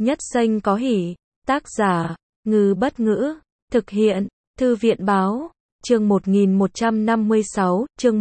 Nhất xanh có hỉ. Tác giả, Ngư Bất Ngữ. Thực hiện, Thư viện Báo. Chương 1156, chương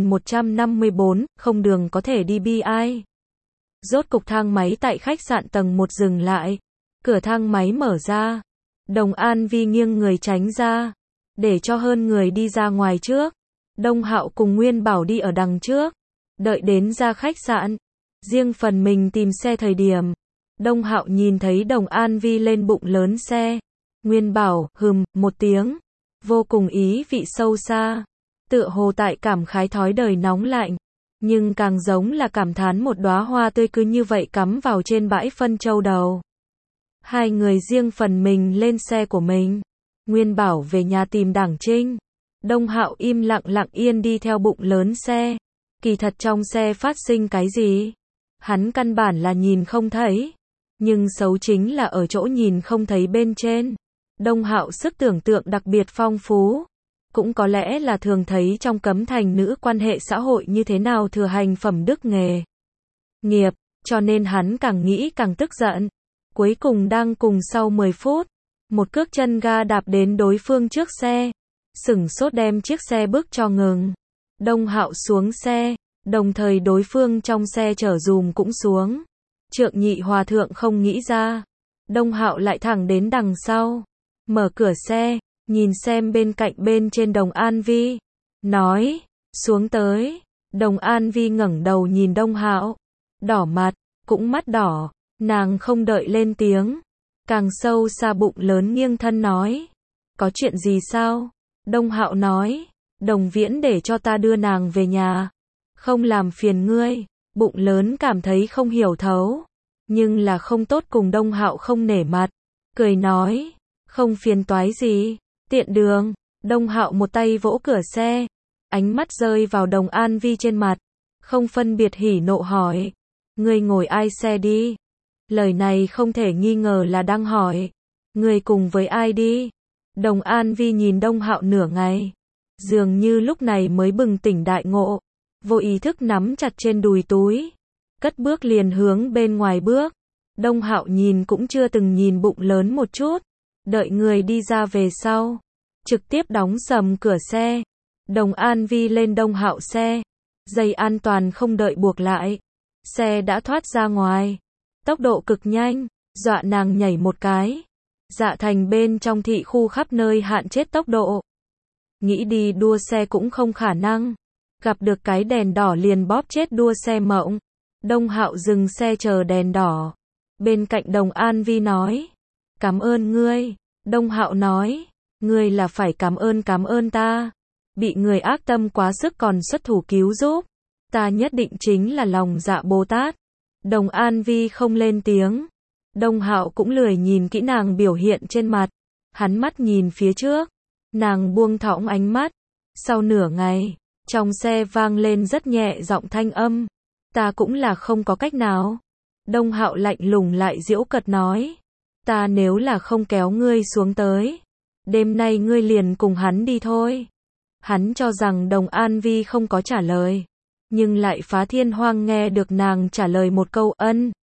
1154, không đường có thể đi bi ai. Rốt cục thang máy tại khách sạn tầng 1 dừng lại. Cửa thang máy mở ra. Đồng An Vi nghiêng người tránh ra, để cho hơn người đi ra ngoài trước. Đông Hạo cùng Nguyên Bảo đi ở đằng trước. Đợi đến ra khách sạn, riêng phần mình tìm xe thời điểm. Đông Hạo nhìn thấy Đồng An Vi lên bụng lớn xe. Nguyên Bảo, một tiếng. Vô cùng ý vị sâu xa. Tựa hồ tại cảm khái thói đời nóng lạnh. Nhưng càng giống là cảm thán một đóa hoa tươi cứ như vậy cắm vào trên bãi phân châu đầu. Hai người riêng phần mình lên xe của mình. Nguyên Bảo về nhà tìm Đảng Trinh. Đông Hạo im lặng lặng yên đi theo bụng lớn xe. Kỳ thật trong xe phát sinh cái gì? Hắn căn bản là nhìn không thấy. Nhưng xấu chính là ở chỗ nhìn không thấy bên trên. Đông Hạo sức tưởng tượng đặc biệt phong phú. Cũng có lẽ là thường thấy trong cấm thành nữ quan hệ xã hội như thế nào thừa hành phẩm đức nghề nghiệp, cho nên hắn càng nghĩ càng tức giận. Cuối cùng đang cùng sau 10 phút, một cước chân ga đạp đến đối phương trước xe, sửng sốt đem chiếc xe bước cho ngừng. Đông Hạo xuống xe, đồng thời đối phương trong xe chở dùm cũng xuống. Trượng Nhị Hòa Thượng không nghĩ ra, Đông Hạo lại thẳng đến đằng sau, mở cửa xe, nhìn xem bên cạnh bên trên Đồng An Vi, nói, xuống tới. Đồng An Vi ngẩng đầu nhìn Đông Hạo, đỏ mặt, cũng mắt đỏ, nàng không đợi lên tiếng, càng sâu xa bụng lớn nghiêng thân nói, có chuyện gì sao? Đông Hạo nói, Đồng Viễn để cho ta đưa nàng về nhà, không làm phiền ngươi. Bụng lớn cảm thấy không hiểu thấu, nhưng là không tốt cùng Đông Hạo không nể mặt, cười nói, không phiền toái gì, tiện đường. Đông Hạo một tay vỗ cửa xe, ánh mắt rơi vào Đồng An Vi trên mặt, không phân biệt hỉ nộ hỏi, ngươi ngồi ai xe đi? Lời này không thể nghi ngờ là đang hỏi, ngươi cùng với ai đi? Đồng An Vi nhìn Đông Hạo nửa ngày, dường như lúc này mới bừng tỉnh đại ngộ, vô ý thức nắm chặt trên đùi túi, cất bước liền hướng bên ngoài bước. Đông Hạo nhìn cũng chưa từng nhìn bụng lớn một chút, đợi người đi ra về sau, trực tiếp đóng sầm cửa xe. Đồng An Vi lên Đông Hạo xe, dây an toàn không đợi buộc lại, xe đã thoát ra ngoài, tốc độ cực nhanh, dọa nàng nhảy một cái. Dạ thành bên trong thị khu khắp nơi hạn chế tốc độ, nghĩ đi đua xe cũng không khả năng, gặp được cái đèn đỏ liền bóp chết đua xe mộng. Đông Hạo dừng xe chờ đèn đỏ, bên cạnh Đồng An Vi nói, cảm ơn ngươi. Đông Hạo nói, ngươi là phải cảm ơn ta, bị người ác tâm quá sức còn xuất thủ cứu giúp, ta nhất định chính là lòng dạ Bồ Tát. Đồng An Vi không lên tiếng, Đông Hạo cũng lười nhìn kỹ nàng biểu hiện trên mặt, hắn mắt nhìn phía trước, nàng buông thõng ánh mắt. Sau nửa ngày, trong xe vang lên rất nhẹ giọng thanh âm, ta cũng là không có cách nào. Đông Hạo lạnh lùng lại giễu cợt nói, ta nếu là không kéo ngươi xuống tới, đêm nay ngươi liền cùng hắn đi thôi. Hắn cho rằng Đồng An Vi không có trả lời, nhưng lại phá thiên hoang nghe được nàng trả lời một câu ân.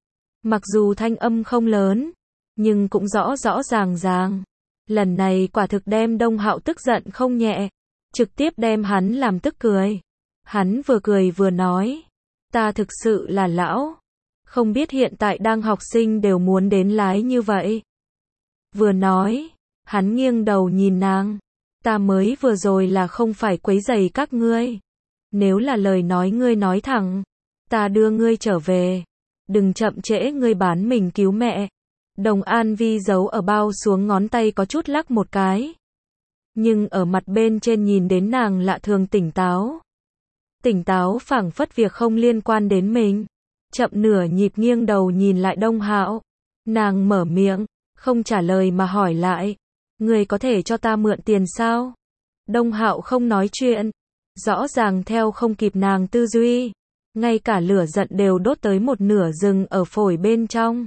Mặc dù thanh âm không lớn, nhưng cũng rõ rõ ràng ràng. Lần này quả thực đem Đông Hạo tức giận không nhẹ, trực tiếp đem hắn làm tức cười. Hắn vừa cười vừa nói, ta thực sự là lão, không biết hiện tại đang học sinh đều muốn đến lái như vậy. Vừa nói, hắn nghiêng đầu nhìn nàng, ta mới vừa rồi là không phải quấy rầy các ngươi. Nếu là lời nói ngươi nói thẳng, ta đưa ngươi trở về, đừng chậm trễ ngươi bán mình cứu mẹ. Đồng An Vi giấu ở bao xuống ngón tay có chút lắc một cái, nhưng ở mặt bên trên nhìn đến nàng lạ thường tỉnh táo. Tỉnh táo phảng phất việc không liên quan đến mình. Chậm nửa nhịp nghiêng đầu nhìn lại Đông Hạo, nàng mở miệng, không trả lời mà hỏi lại, người có thể cho ta mượn tiền sao? Đông Hạo không nói chuyện, rõ ràng theo không kịp nàng tư duy, ngay cả lửa giận đều đốt tới một nửa rừng ở phổi bên trong.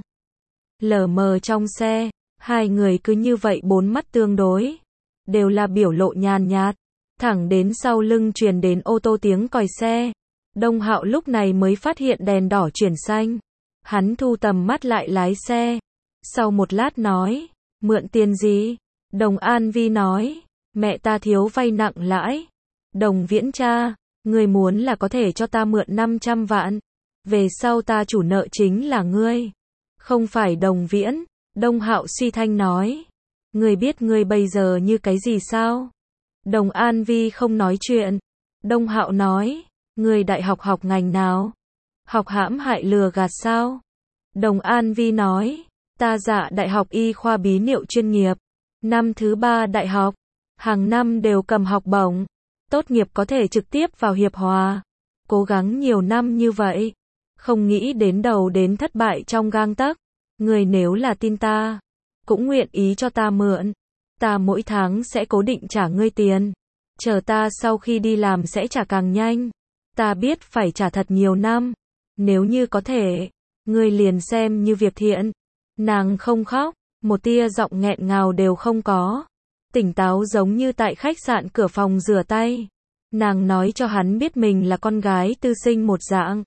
Lờ mờ trong xe, hai người cứ như vậy bốn mắt tương đối, đều là biểu lộ nhàn nhạt, thẳng đến sau lưng truyền đến ô tô tiếng còi xe. Đông Hạo lúc này mới phát hiện đèn đỏ chuyển xanh, Hắn thu tầm mắt lại lái xe. Sau một lát nói, mượn tiền gì? Đồng An Vi nói, mẹ ta thiếu vay nặng lãi. Đồng Viễn cha, ngươi muốn là có thể cho ta mượn 500 vạn. Về sau ta chủ nợ chính là ngươi. Không phải Đồng Viễn. Đông Hạo suy thanh nói. Ngươi biết ngươi bây giờ như cái gì sao? Đồng An Vi không nói chuyện. Đông Hạo nói, ngươi đại học học ngành nào? Học hãm hại lừa gạt sao? Đồng An Vi nói, ta dạ đại học y khoa bí niệu chuyên nghiệp. Năm thứ 3 đại học, hàng năm đều cầm học bổng. Tốt nghiệp có thể trực tiếp vào Hiệp Hòa. Cố gắng nhiều năm như vậy. Không nghĩ đến đầu đến thất bại trong gang tấc. Người nếu là tin ta, cũng nguyện ý cho ta mượn. Ta mỗi tháng sẽ cố định trả ngươi tiền. Chờ ta sau khi đi làm sẽ trả càng nhanh. Ta biết phải trả thật nhiều năm. Nếu như có thể, ngươi liền xem như việc thiện. Nàng không khóc, một tia giọng nghẹn ngào đều không có. Tỉnh táo giống như tại khách sạn cửa phòng rửa tay. Nàng nói cho hắn biết mình là con gái tư sinh một dạng.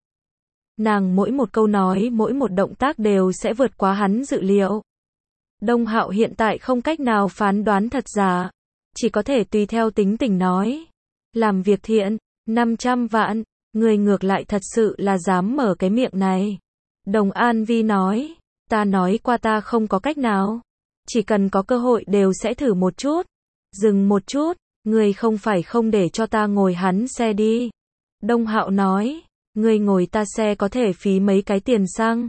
Nàng mỗi một câu nói, mỗi một động tác đều sẽ vượt quá hắn dự liệu. Đông Hạo hiện tại không cách nào phán đoán thật giả. Chỉ có thể tùy theo tính tình nói. Làm việc thiện, 500 vạn, người ngược lại thật sự là dám mở cái miệng này. Đồng An Vi nói, ta nói qua ta không có cách nào. Chỉ cần có cơ hội đều sẽ thử một chút. Dừng một chút, người không phải không để cho ta ngồi hắn xe đi. Đông Hạo nói, người ngồi ta xe có thể phí mấy cái tiền xăng.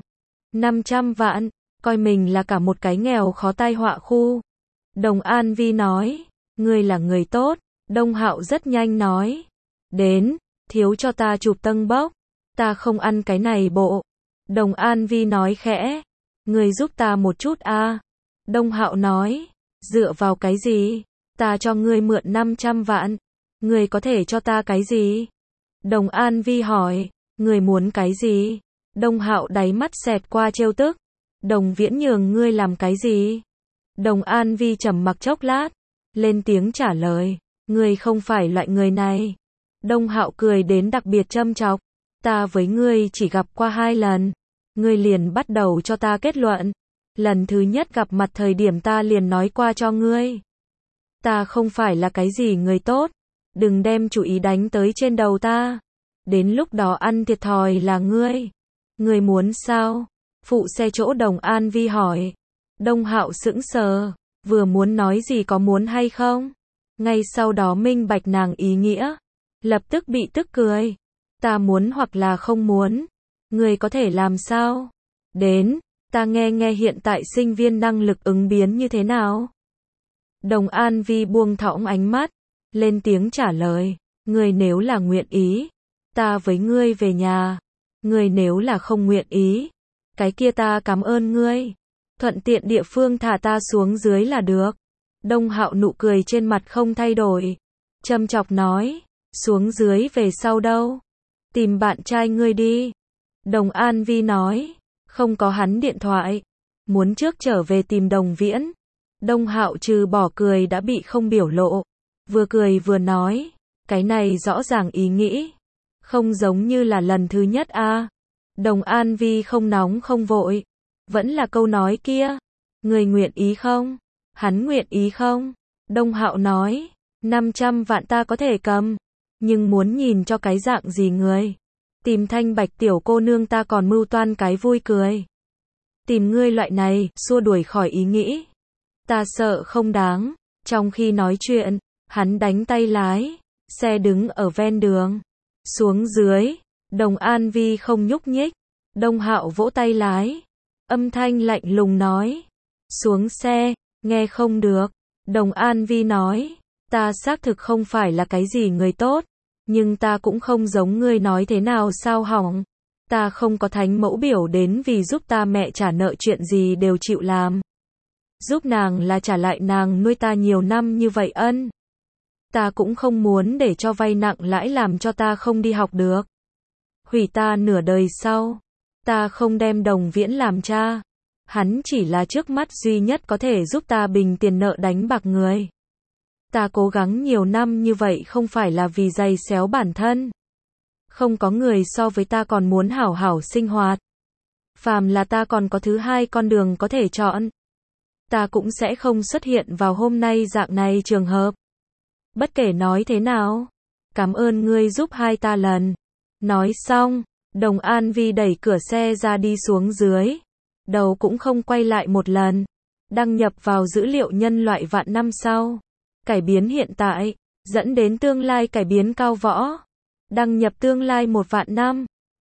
500 vạn, coi mình là cả một cái nghèo khó tai họa khu. Đồng An Vi nói, người là người tốt. Đông Hạo rất nhanh nói, đến, thiếu cho ta chụp tân bốc. Ta không ăn cái này bộ. Đồng An Vi nói khẽ, người giúp ta một chút a. Đông Hạo nói, dựa vào cái gì? Ta cho ngươi mượn 500 vạn. Ngươi có thể cho ta cái gì? Đồng An Vi hỏi, ngươi muốn cái gì? Đông Hạo đáy mắt xẹt qua trêu tức. Đồng Viễn nhường ngươi làm cái gì? Đồng An Vi trầm mặc chốc lát, lên tiếng trả lời, ngươi không phải loại người này. Đông Hạo cười đến đặc biệt châm chọc, ta với ngươi chỉ gặp qua 2 lần. Ngươi liền bắt đầu cho ta kết luận. Lần thứ nhất gặp mặt thời điểm ta liền nói qua cho ngươi. Ta không phải là cái gì người tốt. Đừng đem chủ ý đánh tới trên đầu ta. Đến lúc đó ăn thiệt thòi là ngươi. Ngươi muốn sao? Phụ xe chỗ Đồng An Vi hỏi. Đông Hạo sững sờ, vừa muốn nói gì có muốn hay không. Ngay sau đó minh bạch nàng ý nghĩa. Lập tức bị tức cười. Ta muốn hoặc là không muốn. Ngươi có thể làm sao? Đến, ta nghe nghe hiện tại sinh viên năng lực ứng biến như thế nào? Đồng An Vi buông thõng ánh mắt, lên tiếng trả lời, ngươi nếu là nguyện ý, ta với ngươi về nhà. Ngươi nếu là không nguyện ý, cái kia ta cảm ơn ngươi. Thuận tiện địa phương thả ta xuống dưới là được. Đông Hạo nụ cười trên mặt không thay đổi. Châm chọc nói, xuống dưới về sau đâu? Tìm bạn trai ngươi đi. Đồng An Vi nói, không có hắn điện thoại. Muốn trước trở về tìm Đồng Viễn. Đông Hạo trừ bỏ cười đã bị không biểu lộ. Vừa cười vừa nói, cái này rõ ràng ý nghĩ. Không giống như là lần thứ nhất a. Đồng An Vi không nóng không vội. Vẫn là câu nói kia. Người nguyện ý không? Hắn nguyện ý không? Đông Hạo nói, 500 vạn ta có thể cầm. Nhưng muốn nhìn cho cái dạng gì người? Tìm Thanh Bạch tiểu cô nương ta còn mưu toan cái vui cười. Tìm ngươi loại này, xua đuổi khỏi ý nghĩ. Ta sợ không đáng. Trong khi nói chuyện, hắn đánh tay lái. Xe đứng ở ven đường. Xuống dưới. Đồng An Vi không nhúc nhích. Đông Hạo vỗ tay lái. Âm thanh lạnh lùng nói. Xuống xe, nghe không được. Đồng An Vi nói. Ta xác thực không phải là cái gì người tốt. Nhưng ta cũng không giống ngươi nói thế nào sao hỏng. Ta không có thánh mẫu biểu đến vì giúp ta mẹ trả nợ chuyện gì đều chịu làm. Giúp nàng là trả lại nàng nuôi ta nhiều năm như vậy ân. Ta cũng không muốn để cho vay nặng lãi làm cho ta không đi học được. Hủy ta nửa đời sau. Ta không đem Đồng Viễn làm cha. Hắn chỉ là trước mắt duy nhất có thể giúp ta bình tiền nợ đánh bạc người. Ta cố gắng nhiều năm như vậy không phải là vì giày xéo bản thân. Không có người so với ta còn muốn hảo hảo sinh hoạt. Phàm là ta còn có thứ hai con đường có thể chọn, ta cũng sẽ không xuất hiện vào hôm nay dạng này trường hợp. Bất kể nói thế nào, cảm ơn ngươi giúp hai ta lần. Nói xong, Đồng An Vi đẩy cửa xe ra đi xuống dưới. Đầu cũng không quay lại một lần. Đăng nhập vào dữ liệu nhân loại vạn năm sau. Cải biến hiện tại, dẫn đến tương lai cải biến cao võ. Đăng nhập tương lai 1 vạn năm.